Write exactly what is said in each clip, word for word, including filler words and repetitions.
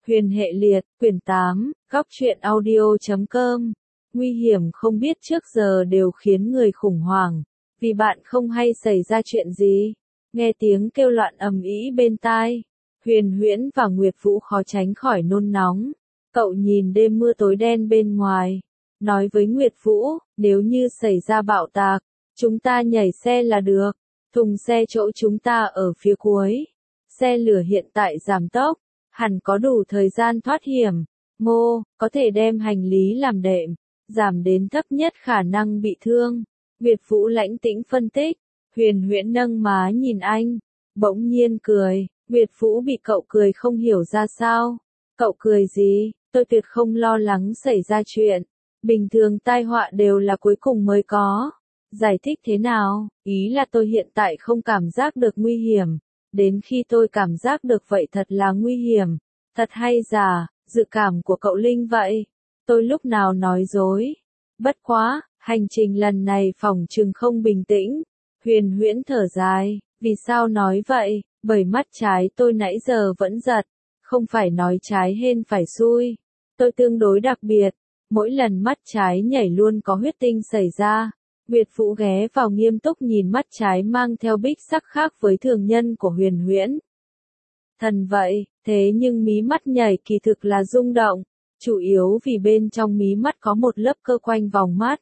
Huyền hệ liệt, quyển tám, góc truyện audio chấm com. Nguy hiểm không biết trước giờ đều khiến người khủng hoảng, vì bạn không hay xảy ra chuyện gì. Nghe tiếng kêu loạn ầm ĩ bên tai, Huyền Huyễn và Nguyệt Vũ khó tránh khỏi nôn nóng. Cậu nhìn đêm mưa tối đen bên ngoài, nói với Nguyệt Vũ, nếu như xảy ra bạo tạc, chúng ta nhảy xe là được. Thùng xe chỗ chúng ta ở phía cuối. Xe lửa hiện tại giảm tốc, hẳn có đủ thời gian thoát hiểm. Ngô, có thể đem hành lý làm đệm, giảm đến thấp nhất khả năng bị thương. Nguyệt Vũ lãnh tĩnh phân tích. Huyền Huyễn nâng má nhìn anh, bỗng nhiên cười. Nguyệt Vũ bị cậu cười không hiểu ra sao. Cậu cười gì? Tôi tuyệt không lo lắng xảy ra chuyện. Bình thường tai họa đều là cuối cùng mới có. Giải thích thế nào? Ý là tôi hiện tại không cảm giác được nguy hiểm. Đến khi tôi cảm giác được vậy thật là nguy hiểm. Thật hay giả, dự cảm của cậu Linh vậy. Tôi lúc nào nói dối. Bất quá, hành trình lần này phòng chừng không bình tĩnh. Huyền Huyễn thở dài. Vì sao nói vậy? Bởi mắt trái tôi nãy giờ vẫn giật. Không phải nói trái hên phải xui. Tôi tương đối đặc biệt. Mỗi lần mắt trái nhảy luôn có huyết tinh xảy ra. Nguyệt Vũ ghé vào nghiêm túc nhìn mắt trái mang theo bích sắc khác với thường nhân của Huyền Huyễn. Thần vậy, thế nhưng mí mắt nhảy kỳ thực là rung động, chủ yếu vì bên trong mí mắt có một lớp cơ quanh vòng mắt.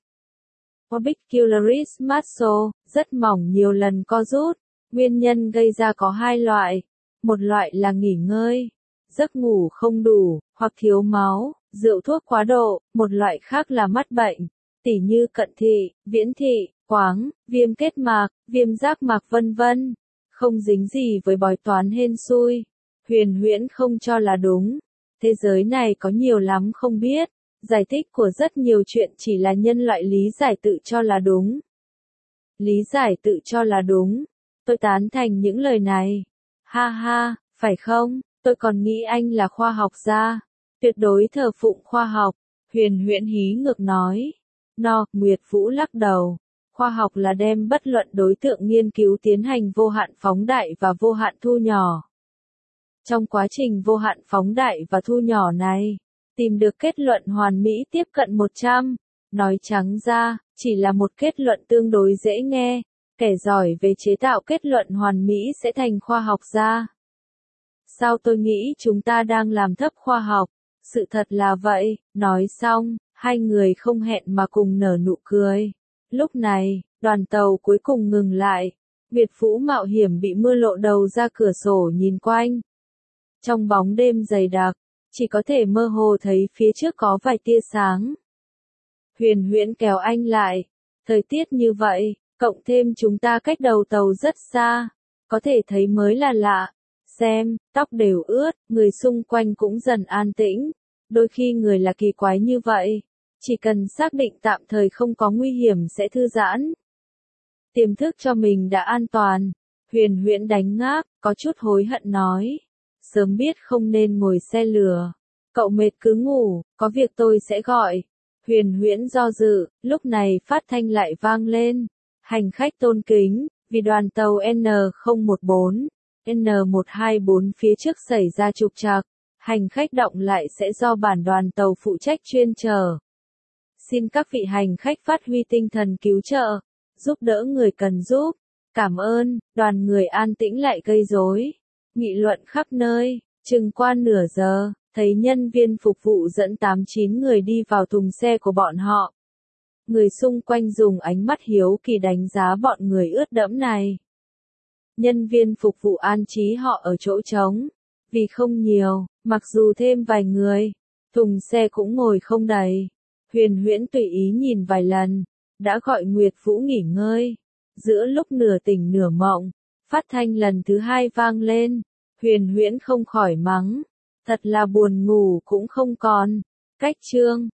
Orbicularis muscle, rất mỏng nhiều lần co rút. Nguyên nhân gây ra có hai loại. Một loại là nghỉ ngơi, giấc ngủ không đủ, hoặc thiếu máu, rượu thuốc quá độ. Một loại khác là mắt bệnh, tỉ như cận thị, viễn thị, quáng, viêm kết mạc, viêm giác mạc vân vân. Không dính gì với bói toán hên xui. Huyền Huyễn không cho là đúng. Thế giới này có nhiều lắm không biết. Giải thích của rất nhiều chuyện chỉ là nhân loại lý giải tự cho là đúng. Lý giải tự cho là đúng. Tôi tán thành những lời này. Ha ha, phải không? Tôi còn nghĩ anh là khoa học gia. Tuyệt đối thờ phụng khoa học. Huyền Huyễn hí ngược nói. No, Nguyệt Vũ lắc đầu. Khoa học là đem bất luận đối tượng nghiên cứu tiến hành vô hạn phóng đại và vô hạn thu nhỏ. Trong quá trình vô hạn phóng đại và thu nhỏ này, tìm được kết luận hoàn mỹ tiếp cận một trăm. Nói trắng ra, chỉ là một kết luận tương đối dễ nghe. Kẻ giỏi về chế tạo kết luận hoàn mỹ sẽ thành khoa học gia. Sao tôi nghĩ chúng ta đang làm thấp khoa học? Sự thật là vậy. Nói xong, hai người không hẹn mà cùng nở nụ cười. Lúc này, đoàn tàu cuối cùng ngừng lại. Nguyệt Vũ mạo hiểm bị mưa lộ đầu ra cửa sổ nhìn quanh. Trong bóng đêm dày đặc, chỉ có thể mơ hồ thấy phía trước có vài tia sáng. Huyền Huyễn kéo anh lại. Thời tiết như vậy, cộng thêm chúng ta cách đầu tàu rất xa, có thể thấy mới là lạ. Xem, tóc đều ướt, người xung quanh cũng dần an tĩnh. Đôi khi người là kỳ quái như vậy. Chỉ cần xác định tạm thời không có nguy hiểm sẽ thư giãn. Tiềm thức cho mình đã an toàn. Huyền Huyễn đánh ngáp, có chút hối hận nói. Sớm biết không nên ngồi xe lửa. Cậu mệt cứ ngủ, có việc tôi sẽ gọi. Huyền Huyễn do dự, lúc này phát thanh lại vang lên. Hành khách tôn kính, vì đoàn tàu N không một bốn, N một hai bốn phía trước xảy ra trục trặc. Hành khách động lại sẽ do bản đoàn tàu phụ trách chuyên chở. Xin các vị hành khách phát huy tinh thần cứu trợ, giúp đỡ người cần giúp. Cảm ơn. Đoàn người an tĩnh lại gây rối, nghị luận khắp nơi. Chừng qua nửa giờ, thấy nhân viên phục vụ dẫn tám chín người đi vào thùng xe của bọn họ. Người xung quanh dùng ánh mắt hiếu kỳ đánh giá bọn người ướt đẫm này. Nhân viên phục vụ an trí họ ở chỗ trống. Vì không nhiều, mặc dù thêm vài người, thùng xe cũng ngồi không đầy. Huyền Huyễn tùy ý nhìn vài lần, đã gọi Nguyệt Vũ nghỉ ngơi. Giữa lúc nửa tỉnh nửa mộng, phát thanh lần thứ hai vang lên. Huyền Huyễn không khỏi mắng. Thật là buồn ngủ cũng không còn. Cách chương.